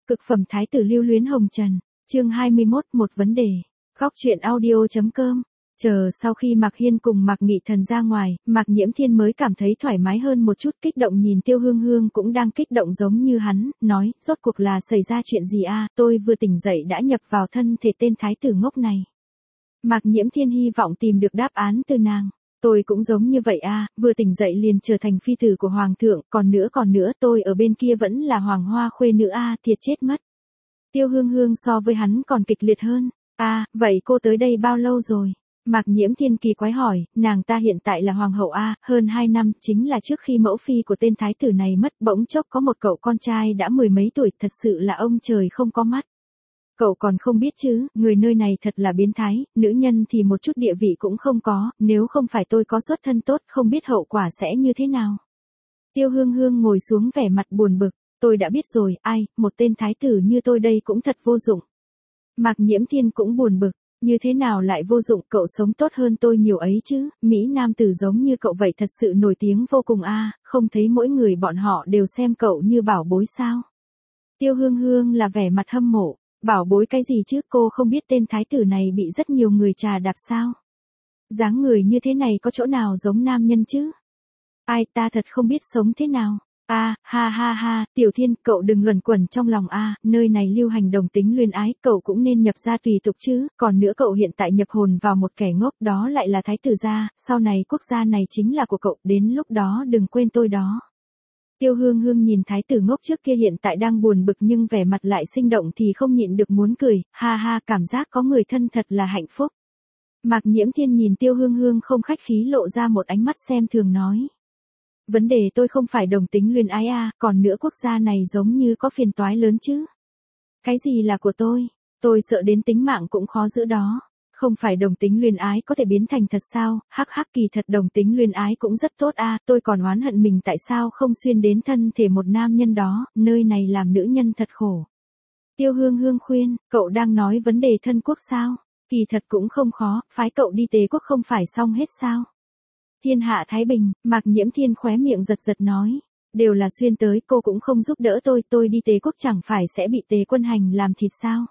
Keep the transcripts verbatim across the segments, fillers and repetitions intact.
Cực phẩm thái tử lưu luyến hồng trần, chương hai mươi mốt, một vấn đề. Góc truyện audio chấm com. Chờ sau khi Mạc Hiên cùng Mạc Nghị Thần ra ngoài, Mạc Nhiễm Thiên mới cảm thấy thoải mái hơn một chút, kích động nhìn Tiêu Hương Hương cũng đang kích động giống như hắn, nói, rốt cuộc là xảy ra chuyện gì a? Tôi vừa tỉnh dậy đã nhập vào thân thể tên thái tử ngốc này. Mạc Nhiễm Thiên hy vọng tìm được đáp án từ nàng. Tôi cũng giống như vậy a, vừa tỉnh dậy liền trở thành phi tử của hoàng thượng, còn nữa còn nữa tôi ở bên kia vẫn là hoàng hoa khuê nữ a, thiệt chết mất. Tiêu Hương Hương so với hắn còn kịch liệt hơn. A, vậy cô tới đây bao lâu rồi? Mạc Nhiễm Thiên kỳ quái hỏi, nàng ta hiện tại là hoàng hậu a, hơn hai năm, chính là trước khi mẫu phi của tên thái tử này mất, bỗng chốc có một cậu con trai đã mười mấy tuổi, thật sự là ông trời không có mắt. Cậu còn không biết chứ, người nơi này thật là biến thái, nữ nhân thì một chút địa vị cũng không có, nếu không phải tôi có xuất thân tốt không biết hậu quả sẽ như thế nào. Tiêu Hương Hương ngồi xuống vẻ mặt buồn bực, tôi đã biết rồi, ai, một tên thái tử như tôi đây cũng thật vô dụng. Mạc Nhiễm Thiên cũng buồn bực, như thế nào lại vô dụng, cậu sống tốt hơn tôi nhiều ấy chứ, Mỹ nam tử giống như cậu vậy thật sự nổi tiếng vô cùng a, không thấy mỗi người bọn họ đều xem cậu như bảo bối sao. Tiêu Hương Hương là vẻ mặt hâm mộ. Bảo bối cái gì chứ, cô không biết tên thái tử này bị rất nhiều người trà đạp sao? Dáng người như thế này có chỗ nào giống nam nhân chứ? Ai, ta thật không biết sống thế nào. A, à, ha ha ha, Tiểu Thiên, cậu đừng luẩn quẩn trong lòng a, à, nơi này lưu hành đồng tính luyến ái, cậu cũng nên nhập gia tùy tục chứ, còn nữa cậu hiện tại nhập hồn vào một kẻ ngốc, đó lại là thái tử gia, sau này quốc gia này chính là của cậu, đến lúc đó đừng quên tôi đó. Tiêu Hương Hương nhìn thái tử ngốc trước kia hiện tại đang buồn bực nhưng vẻ mặt lại sinh động thì không nhịn được muốn cười, ha ha, cảm giác có người thân thật là hạnh phúc. Mạc Nhiễm Thiên nhìn Tiêu Hương Hương không khách khí lộ ra một ánh mắt xem thường nói. Vấn đề tôi không phải đồng tính luyến ái à, còn nữa quốc gia này giống như có phiền toái lớn chứ. Cái gì là của tôi? Tôi sợ đến tính mạng cũng khó giữ đó. Không phải đồng tính luyến ái có thể biến thành thật sao, hắc hắc, kỳ thật đồng tính luyến ái cũng rất tốt a, à, tôi còn oán hận mình tại sao không xuyên đến thân thể một nam nhân đó, nơi này làm nữ nhân thật khổ. Tiêu Hương Hương khuyên, cậu đang nói vấn đề thân quốc sao, kỳ thật cũng không khó, phái cậu đi Tế quốc không phải xong hết sao. Thiên hạ thái bình, Mạc Nhiễm Thiên khóe miệng giật giật nói, đều là xuyên tới, cô cũng không giúp đỡ tôi, tôi đi Tế quốc chẳng phải sẽ bị Tề Quân Hành làm thịt sao.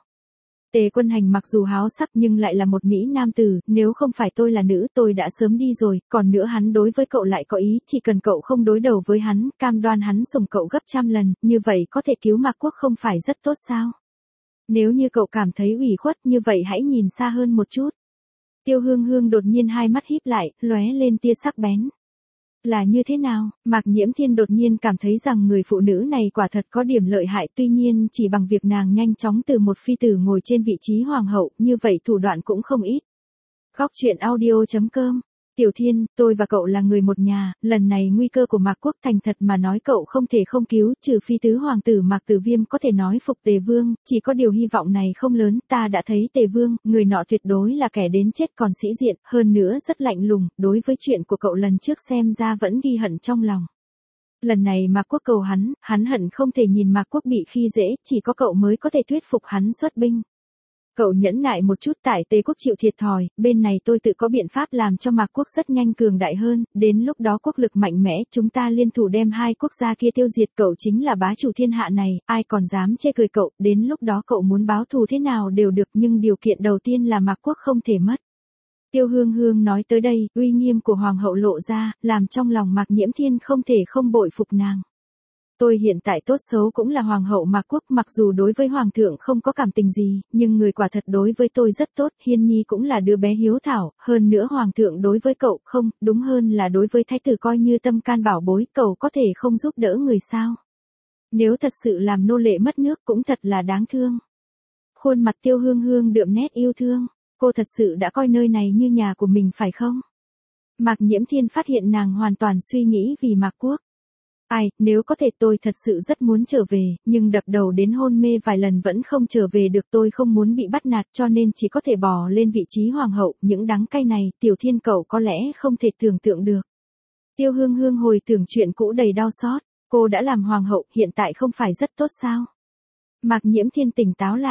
Tề Quân Hành mặc dù háo sắc nhưng lại là một Mỹ nam tử, nếu không phải tôi là nữ tôi đã sớm đi rồi, còn nữa hắn đối với cậu lại có ý, chỉ cần cậu không đối đầu với hắn, cam đoan hắn sủng cậu gấp trăm lần, như vậy có thể cứu Mạc Quốc không phải rất tốt sao? Nếu như cậu cảm thấy ủy khuất như vậy hãy nhìn xa hơn một chút. Tiêu Hương Hương đột nhiên hai mắt híp lại, lóe lên tia sắc bén. Là như thế nào? Mạc Nhiễm Thiên đột nhiên cảm thấy rằng người phụ nữ này quả thật có điểm lợi hại, tuy nhiên chỉ bằng việc nàng nhanh chóng từ một phi tử ngồi trên vị trí hoàng hậu, như vậy thủ đoạn cũng không ít. Góc truyện audio chấm com. Tiểu Thiên, tôi và cậu là người một nhà, lần này nguy cơ của Mạc Quốc thành thật mà nói cậu không thể không cứu, trừ phi tứ hoàng tử Mạc Tử Viêm có thể nói phục Tề Vương, chỉ có điều hy vọng này không lớn, ta đã thấy Tề Vương, người nọ tuyệt đối là kẻ đến chết còn sĩ diện, hơn nữa rất lạnh lùng, đối với chuyện của cậu lần trước xem ra vẫn ghi hận trong lòng. Lần này Mạc Quốc cầu hắn, hắn hận không thể nhìn Mạc Quốc bị khi dễ, chỉ có cậu mới có thể thuyết phục hắn xuất binh. Cậu nhẫn nại một chút, tại Tề quốc chịu thiệt thòi, bên này tôi tự có biện pháp làm cho Mạc Quốc rất nhanh cường đại hơn, đến lúc đó quốc lực mạnh mẽ, chúng ta liên thủ đem hai quốc gia kia tiêu diệt, cậu chính là bá chủ thiên hạ này, ai còn dám chê cười cậu, đến lúc đó cậu muốn báo thù thế nào đều được, nhưng điều kiện đầu tiên là Mạc Quốc không thể mất. Tiêu Hương Hương nói tới đây, uy nghiêm của hoàng hậu lộ ra, làm trong lòng Mạc Nhiễm Thiên không thể không bội phục nàng. Tôi hiện tại tốt xấu cũng là hoàng hậu Mạc Quốc, mặc dù đối với hoàng thượng không có cảm tình gì, nhưng người quả thật đối với tôi rất tốt, Hiên Nhi cũng là đứa bé hiếu thảo, hơn nữa hoàng thượng đối với cậu không, đúng hơn là đối với thái tử coi như tâm can bảo bối, cậu có thể không giúp đỡ người sao? Nếu thật sự làm nô lệ mất nước cũng thật là đáng thương. Khuôn mặt Tiêu Hương Hương đượm nét yêu thương, cô thật sự đã coi nơi này như nhà của mình phải không? Mạc Nhiễm Thiên phát hiện nàng hoàn toàn suy nghĩ vì Mạc Quốc. Ai, nếu có thể tôi thật sự rất muốn trở về, nhưng đập đầu đến hôn mê vài lần vẫn không trở về được, tôi không muốn bị bắt nạt cho nên chỉ có thể bò lên vị trí hoàng hậu, những đắng cay này, Tiểu Thiên cậu có lẽ không thể tưởng tượng được. Tiêu Hương Hương hồi tưởng chuyện cũ đầy đau xót, cô đã làm hoàng hậu, hiện tại không phải rất tốt sao? Mạc Nhiễm Thiên tỉnh táo lại,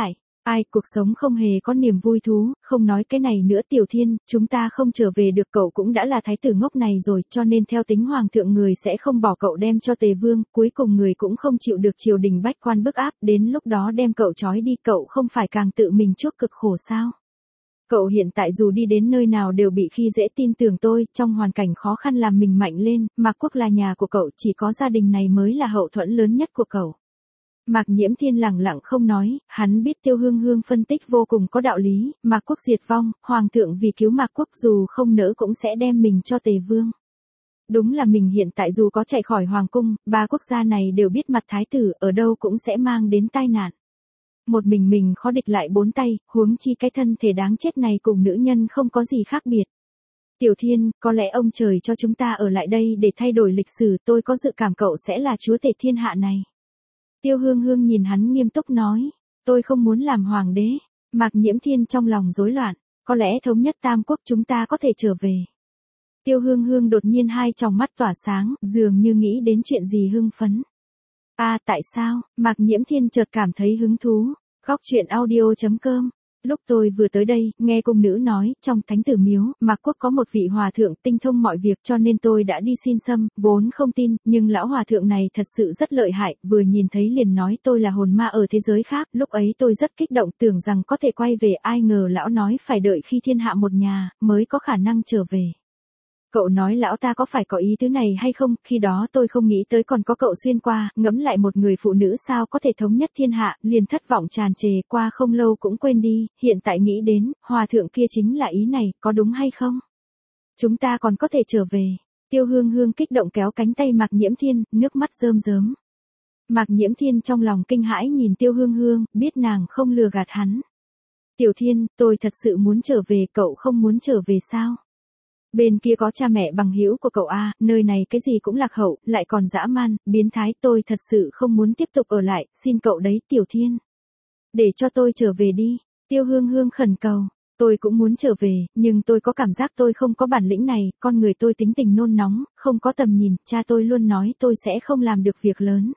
Ai, cuộc sống không hề có niềm vui thú, không nói cái này nữa Tiểu Thiên, chúng ta không trở về được, cậu cũng đã là thái tử ngốc này rồi, cho nên theo tính hoàng thượng người sẽ không bỏ cậu đem cho Tề Vương, cuối cùng người cũng không chịu được triều đình bách quan bức áp, đến lúc đó đem cậu trói đi, cậu không phải càng tự mình chuốc cực khổ sao? Cậu hiện tại dù đi đến nơi nào đều bị khi dễ, tin tưởng tôi, trong hoàn cảnh khó khăn làm mình mạnh lên, Mạc Quốc là nhà của cậu, chỉ có gia đình này mới là hậu thuẫn lớn nhất của cậu. Mạc Nhiễm Thiên lẳng lặng không nói, hắn biết Tiêu Hương Hương phân tích vô cùng có đạo lý, Mạc Quốc diệt vong, Hoàng thượng vì cứu Mạc Quốc dù không nỡ cũng sẽ đem mình cho Tề Vương. Đúng là mình hiện tại dù có chạy khỏi Hoàng cung, ba quốc gia này đều biết mặt thái tử, ở đâu cũng sẽ mang đến tai nạn. Một mình mình khó địch lại bốn tay, huống chi cái thân thể đáng chết này cùng nữ nhân không có gì khác biệt. Tiểu Thiên, có lẽ ông trời cho chúng ta ở lại đây để thay đổi lịch sử, tôi có dự cảm cậu sẽ là chúa tể thiên hạ này. Tiêu Hương Hương nhìn hắn nghiêm túc nói, tôi không muốn làm hoàng đế. Mạc Nhiễm Thiên trong lòng rối loạn, có lẽ thống nhất Tam Quốc chúng ta có thể trở về. Tiêu Hương Hương đột nhiên hai tròng mắt tỏa sáng, dường như nghĩ đến chuyện gì hưng phấn. À tại sao? Mạc Nhiễm Thiên chợt cảm thấy hứng thú. Góc truyện audio chấm com. Lúc tôi vừa tới đây, nghe cung nữ nói, trong thánh tử miếu, Mạc Quốc có một vị hòa thượng tinh thông mọi việc cho nên tôi đã đi xin xâm, vốn không tin, nhưng lão hòa thượng này thật sự rất lợi hại, vừa nhìn thấy liền nói tôi là hồn ma ở thế giới khác, lúc ấy tôi rất kích động tưởng rằng có thể quay về, ai ngờ lão nói phải đợi khi thiên hạ một nhà, mới có khả năng trở về. Cậu nói lão ta có phải có ý tứ này hay không, khi đó tôi không nghĩ tới còn có cậu xuyên qua, ngẫm lại một người phụ nữ sao có thể thống nhất thiên hạ, liền thất vọng tràn trề, qua không lâu cũng quên đi, hiện tại nghĩ đến, hòa thượng kia chính là ý này, có đúng hay không? Chúng ta còn có thể trở về. Tiêu Hương Hương kích động kéo cánh tay Mạc Nhiễm Thiên, nước mắt rơm rớm. Mạc Nhiễm Thiên trong lòng kinh hãi nhìn Tiêu Hương Hương, biết nàng không lừa gạt hắn. Tiểu Thiên, tôi thật sự muốn trở về, cậu không muốn trở về sao? Bên kia có cha mẹ bằng hữu của cậu a, nơi này cái gì cũng lạc hậu, lại còn dã man, biến thái, tôi thật sự không muốn tiếp tục ở lại, xin cậu đấy Tiểu Thiên. Để cho tôi trở về đi, Tiêu Hương Hương khẩn cầu, tôi cũng muốn trở về, nhưng tôi có cảm giác tôi không có bản lĩnh này, con người tôi tính tình nôn nóng, không có tầm nhìn, cha tôi luôn nói tôi sẽ không làm được việc lớn.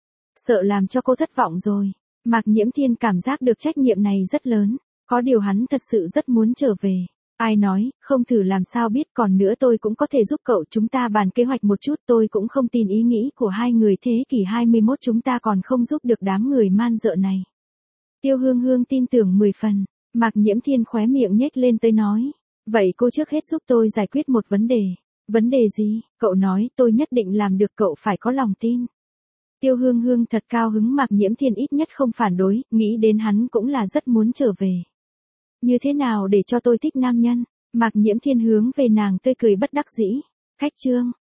Sợ làm cho cô thất vọng rồi, Mạc Nhiễm Thiên cảm giác được trách nhiệm này rất lớn, có điều hắn thật sự rất muốn trở về. Ai nói, không thử làm sao biết, còn nữa tôi cũng có thể giúp cậu, chúng ta bàn kế hoạch một chút, tôi cũng không tin ý nghĩ của hai người, thế kỷ hai mươi mốt chúng ta còn không giúp được đám người man dợ này. Tiêu Hương Hương tin tưởng mười phần, Mạc Nhiễm Thiên khóe miệng nhếch lên tới nói, vậy cô trước hết giúp tôi giải quyết một vấn đề. Vấn đề gì? Cậu nói, tôi nhất định làm được, cậu phải có lòng tin. Tiêu Hương Hương thật cao hứng, Mạc Nhiễm Thiên ít nhất không phản đối, nghĩ đến hắn cũng là rất muốn trở về. Như thế nào để cho tôi thích nam nhân? Mạc Nhiễm Thiên hướng về nàng tươi cười bất đắc dĩ. Khách trương,